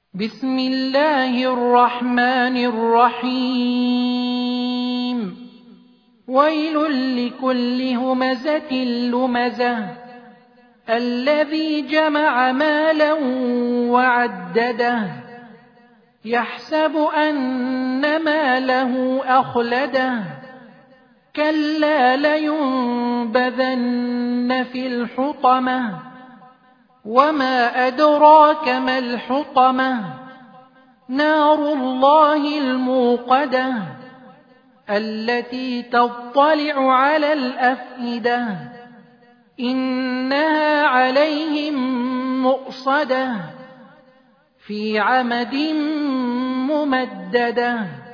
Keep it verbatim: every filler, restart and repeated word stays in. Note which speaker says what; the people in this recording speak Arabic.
Speaker 1: بسم الله الرحمن الرحيم ويل لكل همزة لمزة الذي جمع مالا وعدده يحسب أن ماله أخلده كلا لينبذن في الحطمة وما أدراك ما الحطمة نار الله الموقدة التي تطلع على الأفئدة إنها عليهم مؤصدة في عمد ممددة.